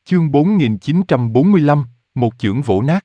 Chương 4945, một chưởng vỗ nát.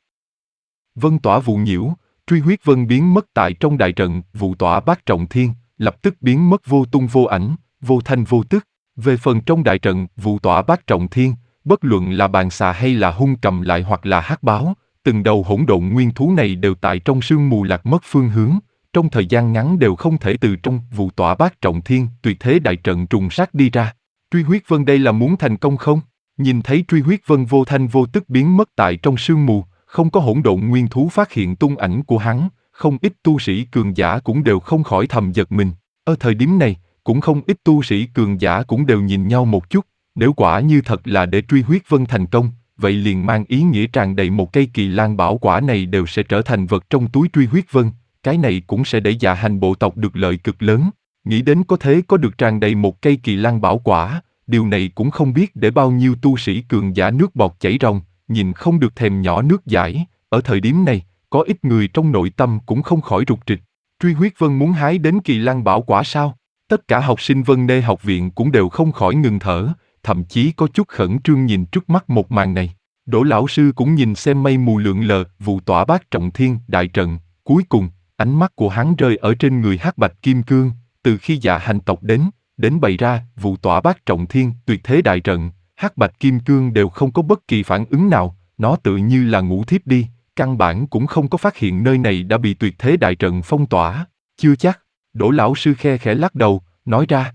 Vân tỏa vụ nhiễu, truy huyết vân biến mất tại trong đại trận, vụ tỏa bát trọng thiên, lập tức biến mất vô tung vô ảnh, vô thanh vô tức. Về phần trong đại trận, vụ tỏa bát trọng thiên, bất luận là bàn xà hay là hung cầm lại hoặc là hắc báo, từng đầu hỗn độn nguyên thú này đều tại trong sương mù lạc mất phương hướng, trong thời gian ngắn đều không thể từ trong vụ tỏa bát trọng thiên, tuyệt thế đại trận trùng sát đi ra. Truy huyết vân đây là muốn thành công không? Nhìn thấy truy huyết vân vô thanh vô tức biến mất tại trong sương mù, không có hỗn độn nguyên thú phát hiện tung ảnh của hắn, không ít tu sĩ cường giả cũng đều không khỏi thầm giật mình. Ở thời điểm này, cũng không ít tu sĩ cường giả cũng đều nhìn nhau một chút, nếu quả như thật là để truy huyết vân thành công, vậy liền mang ý nghĩa tràn đầy một cây kỳ lan bảo quả này đều sẽ trở thành vật trong túi truy huyết vân, cái này cũng sẽ để Dạ Hành bộ tộc được lợi cực lớn. Nghĩ đến có thế có được tràn đầy một cây kỳ lan bảo quả, điều này cũng không biết để bao nhiêu tu sĩ cường giả nước bọt chảy ròng, nhìn không được thèm nhỏ nước dãi. Ở thời điểm này, có ít người trong nội tâm cũng không khỏi rục rịch. Truy huyết vân muốn hái đến kỳ lan bảo quả sao? Tất cả học sinh Vân Nê học viện cũng đều không khỏi ngừng thở, thậm chí có chút khẩn trương nhìn trước mắt một màn này. Đỗ lão sư cũng nhìn xem mây mù lượn lờ, vụ tỏa bát trọng thiên, đại trận. Cuối cùng, ánh mắt của hắn rơi ở trên người hắc bạch kim cương. Từ khi Dạ Hành tộc đến bày ra vụ tỏa bát trọng thiên, tuyệt thế đại trận, hắc bạch kim cương đều không có bất kỳ phản ứng nào, nó tự như là ngủ thiếp đi, căn bản cũng không có phát hiện nơi này đã bị tuyệt thế đại trận phong tỏa. Chưa chắc. Đỗ lão sư khe khẽ lắc đầu, nói ra.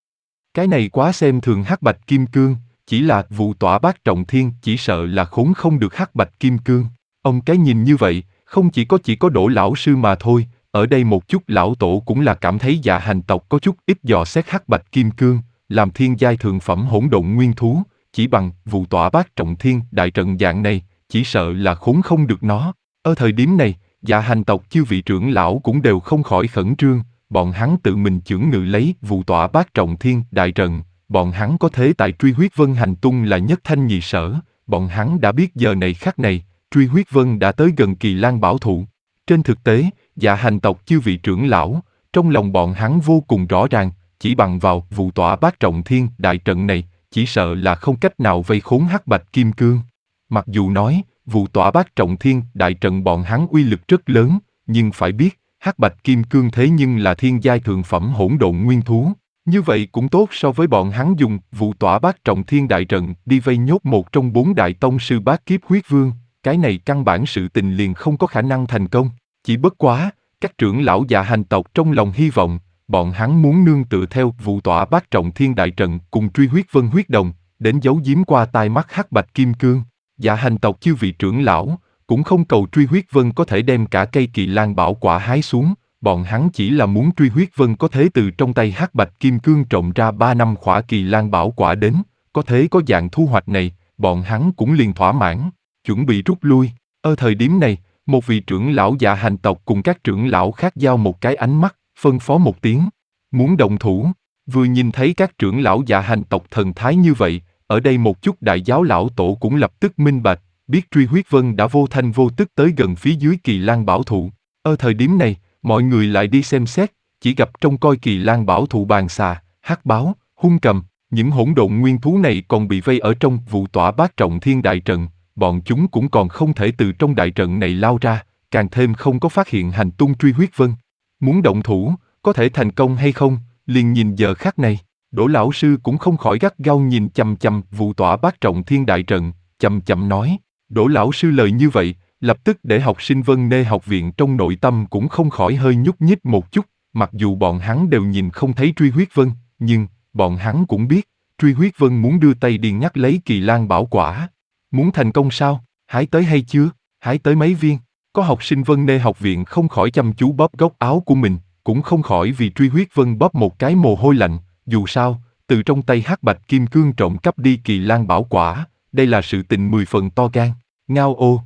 Cái này quá xem thường hắc bạch kim cương, chỉ là vụ tỏa bát trọng thiên, chỉ sợ là khốn không được hắc bạch kim cương. Ông cái nhìn như vậy, không chỉ có Đỗ lão sư mà thôi, ở đây một chút lão tổ cũng là cảm thấy Dạ Hành tộc có chút ít dò xét hắc bạch kim cương, làm thiên giai thượng phẩm hỗn độn nguyên thú, chỉ bằng vụ tỏa bát trọng thiên đại trận dạng này, chỉ sợ là khốn không được nó. Ở thời điểm này, Dạ Hành tộc chư vị trưởng lão cũng đều không khỏi khẩn trương, bọn hắn tự mình chưởng ngự lấy vụ tỏa bát trọng thiên đại trận, bọn hắn có thế tại truy huyết vân hành tung là nhất thanh nhị sở, bọn hắn đã biết giờ này khắc này, truy huyết vân đã tới gần kỳ lan bảo thụ. Trên thực tế, Dạ Hành tộc chư vị trưởng lão, trong lòng bọn hắn vô cùng rõ ràng, chỉ bằng vào vụ tỏa bát trọng thiên đại trận này, chỉ sợ là không cách nào vây khốn hắc bạch kim cương. Mặc dù nói, vụ tỏa bát trọng thiên đại trận bọn hắn uy lực rất lớn, nhưng phải biết, hắc bạch kim cương thế nhưng là thiên giai thượng phẩm hỗn độn nguyên thú. Như vậy cũng tốt so với bọn hắn dùng vụ tỏa bát trọng thiên đại trận đi vây nhốt một trong 4 đại tông sư bát kiếp huyết vương, cái này căn bản sự tình liền không có khả năng thành công. Chỉ bất quá, các trưởng lão Dạ Hành tộc trong lòng hy vọng, bọn hắn muốn nương tựa theo vụ tỏa bát trọng thiên đại trận cùng truy huyết vân huyết đồng, đến giấu giếm qua tai mắt hắc bạch kim cương. Dạ Hành tộc chư vị trưởng lão, cũng không cầu truy huyết vân có thể đem cả cây kỳ lan bảo quả hái xuống, bọn hắn chỉ là muốn truy huyết vân có thể từ trong tay hắc bạch kim cương trộm ra 3 năm khỏa kỳ lan bảo quả đến, có thế có dạng thu hoạch này, bọn hắn cũng liền thỏa mãn, chuẩn bị rút lui. Ở thời điểm này, một vị trưởng lão Dạ Hành tộc cùng các trưởng lão khác giao một cái ánh mắt, phân phó một tiếng, muốn động thủ. Vừa nhìn thấy các trưởng lão Dạ Hành tộc thần thái như vậy, ở đây một chút đại giáo lão tổ cũng lập tức minh bạch, biết truy huyết vân đã vô thanh vô tức tới gần phía dưới kỳ lan bảo thụ. Ở thời điểm này, mọi người lại đi xem xét, chỉ gặp trong coi kỳ lan bảo thụ bàn xà, hắc báo, hung cầm, những hỗn độn nguyên thú này còn bị vây ở trong vụ tỏa bát trọng thiên đại trận, bọn chúng cũng còn không thể từ trong đại trận này lao ra, càng thêm không có phát hiện hành tung truy huyết vân. Muốn động thủ, có thể thành công hay không, liền nhìn giờ khắc này. Đỗ lão sư cũng không khỏi gắt gao nhìn chằm chằm vụ tỏa bát trọng thiên đại trận, chậm chậm nói. Đỗ lão sư lời như vậy, lập tức để học sinh Vân Nê học viện trong nội tâm cũng không khỏi hơi nhúc nhích một chút, mặc dù bọn hắn đều nhìn không thấy truy huyết vân, nhưng bọn hắn cũng biết, truy huyết vân muốn đưa tay đi nhắc lấy kỳ lan bảo quả. Muốn thành công sao? Hái tới hay chưa? Hái tới mấy viên? Có học sinh Vân Nê học viện không khỏi chăm chú bóp góc áo của mình, cũng không khỏi vì truy huyết vân bóp một cái mồ hôi lạnh, dù sao, từ trong tay hắc bạch kim cương trộm cắp đi kỳ lan bảo quả, đây là sự tình 10 phần to gan. Ngao ô.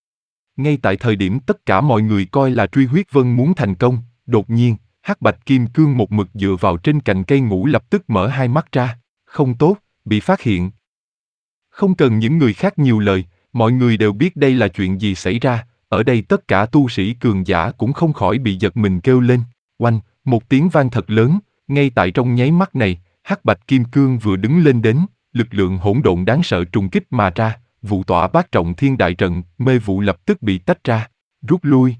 Ngay tại thời điểm tất cả mọi người coi là truy huyết vân muốn thành công, đột nhiên, hắc bạch kim cương một mực dựa vào trên cành cây ngủ lập tức mở hai mắt ra. Không tốt, bị phát hiện. Không cần những người khác nhiều lời, mọi người đều biết đây là chuyện gì xảy ra, ở đây tất cả tu sĩ cường giả cũng không khỏi bị giật mình kêu lên. Oanh, một tiếng vang thật lớn, ngay tại trong nháy mắt này, hắc bạch kim cương vừa đứng lên đến, lực lượng hỗn độn đáng sợ trùng kích mà ra, vụ tỏa bát trọng thiên đại trận, mê vụ lập tức bị tách ra, rút lui.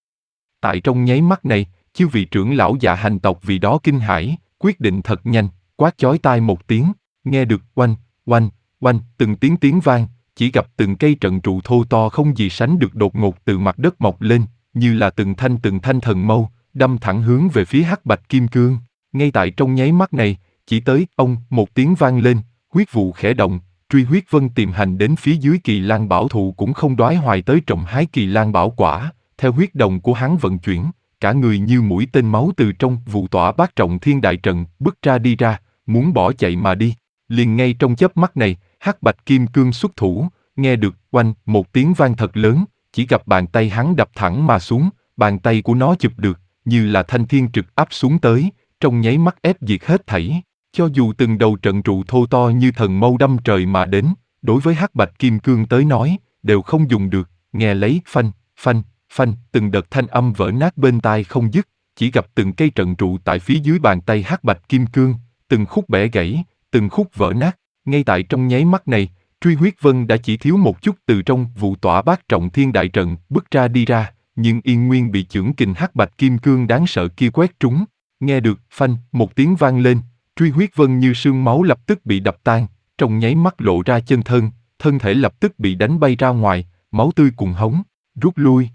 Tại trong nháy mắt này, chư vị trưởng lão Dạ Hành tộc vì đó kinh hãi, quyết định thật nhanh, quát chói tai một tiếng, nghe được oanh, oanh, oanh, từng tiếng vang, chỉ gặp từng cây trận trụ thô to không gì sánh được đột ngột từ mặt đất mọc lên, như là từng thanh thần mâu, đâm thẳng hướng về phía hắc bạch kim cương. Ngay tại trong nháy mắt này, chỉ tới ông một tiếng vang lên, huyết vụ khẽ động, truy huyết vân tìm hành đến phía dưới kỳ lan bảo thụ cũng không đoái hoài tới trộm hái kỳ lan bảo quả, theo huyết đồng của hắn vận chuyển, cả người như mũi tên máu từ trong vụ tỏa bát trọng thiên đại trận bứt ra đi ra, muốn bỏ chạy mà đi. Liền ngay trong chớp mắt này, hắc bạch kim cương xuất thủ, nghe được oanh một tiếng vang thật lớn, chỉ gặp bàn tay hắn đập thẳng mà xuống, bàn tay của nó chụp được, như là thanh thiên trực áp xuống tới, trong nháy mắt ép diệt hết thảy. Cho dù từng đầu trận trụ thô to như thần mâu đâm trời mà đến, đối với hắc bạch kim cương tới nói, đều không dùng được, nghe lấy phanh, phanh, phanh, từng đợt thanh âm vỡ nát bên tai không dứt, chỉ gặp từng cây trận trụ tại phía dưới bàn tay hắc bạch kim cương, từng khúc bẻ gãy, từng khúc vỡ nát. Ngay tại trong nháy mắt này, truy huyết vân đã chỉ thiếu một chút từ trong vụ tỏa bát trọng thiên đại trận bứt ra đi ra, nhưng yên nguyên bị chưởng kình hắc bạch kim cương đáng sợ kia quét trúng. Nghe được phanh một tiếng vang lên, truy huyết vân như sương máu lập tức bị đập tan, trong nháy mắt lộ ra chân thân, thân thể lập tức bị đánh bay ra ngoài, máu tươi cuồn hống, rút lui.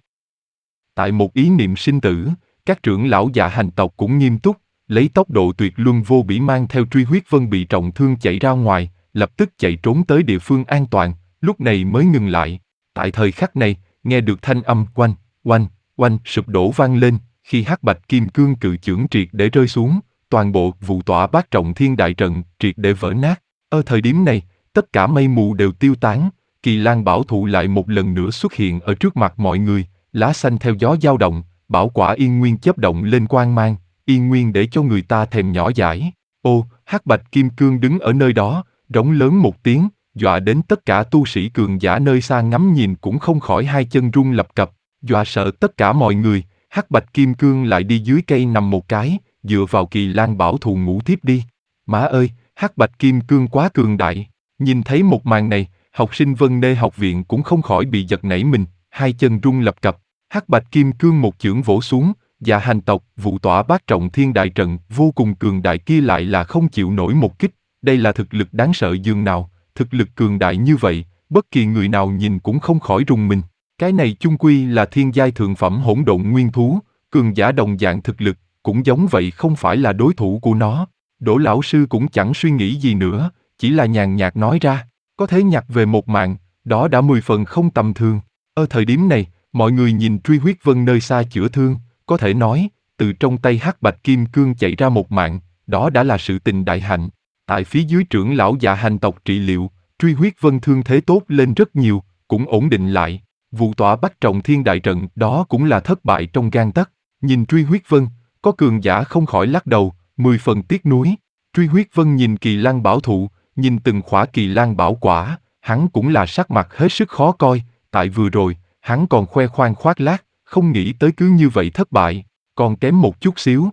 Tại một ý niệm sinh tử, các trưởng lão Dạ Hành tộc cũng nghiêm túc, lấy tốc độ tuyệt luân vô bỉ mang theo truy huyết vân bị trọng thương chạy ra ngoài, lập tức chạy trốn tới địa phương an toàn, lúc này mới ngừng lại. Tại thời khắc này, nghe được thanh âm oanh, oanh, oanh sụp đổ vang lên, khi hắc bạch kim cương cự chưởng triệt để rơi xuống, toàn bộ vụ tỏa bát trọng thiên đại trận triệt để vỡ nát. Ở thời điểm này, tất cả mây mù đều tiêu tán, kỳ lan bảo thụ lại một lần nữa xuất hiện ở trước mặt mọi người, lá xanh theo gió dao động, bảo quả yên nguyên chớp động lên quang mang, yên nguyên để cho người ta thèm nhỏ dãi. Ô, hắc bạch kim cương đứng ở nơi đó, rống lớn một tiếng, dọa đến tất cả tu sĩ cường giả nơi xa ngắm nhìn cũng không khỏi hai chân run lập cập, dọa sợ tất cả mọi người. Hắc bạch kim cương lại đi dưới cây nằm một cái, dựa vào kỳ lan bảo thụ ngủ thiếp đi. Má ơi, hắc bạch kim cương quá cường đại. Nhìn thấy một màn này, học sinh Vân Nê học viện cũng không khỏi bị giật nảy mình, hai chân run lập cập. Hắc bạch kim cương một chưởng vỗ xuống, Dạ Hành tộc, vụ tỏa bát trọng thiên đại trận vô cùng cường đại kia lại là không chịu nổi một kích. Đây là thực lực đáng sợ dường nào, thực lực cường đại như vậy, bất kỳ người nào nhìn cũng không khỏi rùng mình. Cái này chung quy là thiên giai thượng phẩm hỗn độn nguyên thú, cường giả đồng dạng thực lực, cũng giống vậy không phải là đối thủ của nó. Đỗ lão sư cũng chẳng suy nghĩ gì nữa, chỉ là nhàn nhạt nói ra, có thể nhặt về một mạng, đó đã 10 phần không tầm thường. Ở thời điểm này, mọi người nhìn truy huyết vân nơi xa chữa thương, có thể nói, từ trong tay hắc bạch kim cương chạy ra một mạng, đó đã là sự tình đại hạnh. Tại phía dưới trưởng lão Dạ Hành tộc trị liệu, truy huyết vân thương thế tốt lên rất nhiều, cũng ổn định lại. Vụ tỏa bát trọng thiên đại trận đó cũng là thất bại trong gang tấc. Nhìn truy huyết vân, có cường giả không khỏi lắc đầu, 10 phần tiếc nuối. Truy huyết vân nhìn kỳ lan bảo thụ, nhìn từng khỏa kỳ lan bảo quả, hắn cũng là sắc mặt hết sức khó coi. Tại vừa rồi, hắn còn khoe khoang khoác lác, không nghĩ tới cứ như vậy thất bại, còn kém một chút xíu,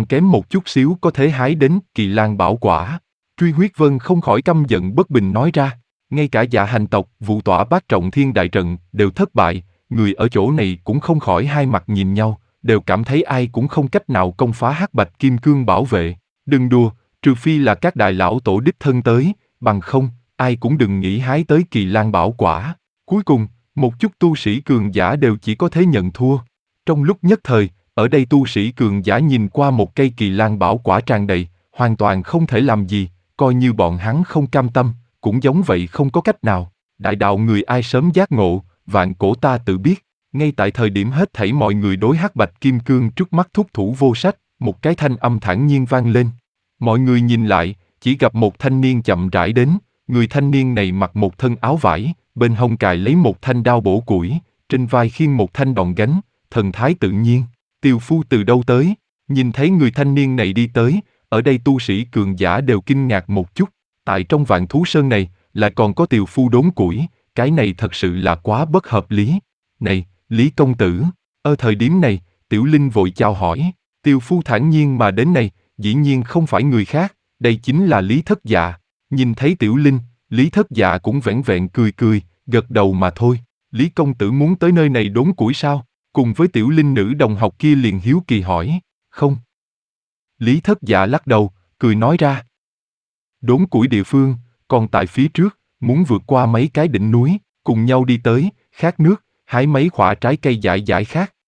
có thể hái đến kỳ lan bảo quả. Truy huyết vân không khỏi căm giận bất bình nói ra, ngay cả Dạ Hành tộc, vụ tỏa bát trọng thiên đại trận đều thất bại, người ở chỗ này cũng không khỏi hai mặt nhìn nhau, đều cảm thấy ai cũng không cách nào công phá hắc bạch kim cương bảo vệ. Đừng đùa, trừ phi là các đại lão tổ đích thân tới, bằng không, ai cũng đừng nghĩ hái tới kỳ lan bảo quả. Cuối cùng, một chút tu sĩ cường giả đều chỉ có thể nhận thua. Trong lúc nhất thời, ở đây tu sĩ cường giả nhìn qua một cây kỳ lan bảo quả tràn đầy, hoàn toàn không thể làm gì, coi như bọn hắn không cam tâm, cũng giống vậy không có cách nào. Đại đạo người ai sớm giác ngộ, vạn cổ ta tự biết. Ngay tại thời điểm hết thảy mọi người đối hắc bạch kim cương trước mắt thúc thủ vô sách, một cái thanh âm thản nhiên vang lên. Mọi người nhìn lại, chỉ gặp một thanh niên chậm rãi đến, người thanh niên này mặc một thân áo vải, bên hông cài lấy một thanh đao bổ củi, trên vai khiêng một thanh đòn gánh, thần thái tự nhiên. Tiều phu từ đâu tới? Nhìn thấy người thanh niên này đi tới, ở đây tu sĩ cường giả đều kinh ngạc một chút. Tại trong Vạn Thú Sơn này, lại còn có tiều phu đốn củi, cái này thật sự là quá bất hợp lý. Này, Lý công tử, ở thời điểm này, Tiểu Linh vội chào hỏi, tiều phu thản nhiên mà đến này, dĩ nhiên không phải người khác, đây chính là Lý Thất Dạ. Nhìn thấy Tiểu Linh, Lý Thất Dạ cũng vẻn vẹn cười cười, gật đầu mà thôi. Lý công tử muốn tới nơi này đốn củi sao? Cùng với Tiểu Linh nữ đồng học kia liền hiếu kỳ hỏi. Không. Lý Thất Dạ lắc đầu, cười nói ra. Đốn củi địa phương, còn tại phía trước, muốn vượt qua mấy cái đỉnh núi, cùng nhau đi tới, khát nước, hái mấy quả trái cây dại dại khác.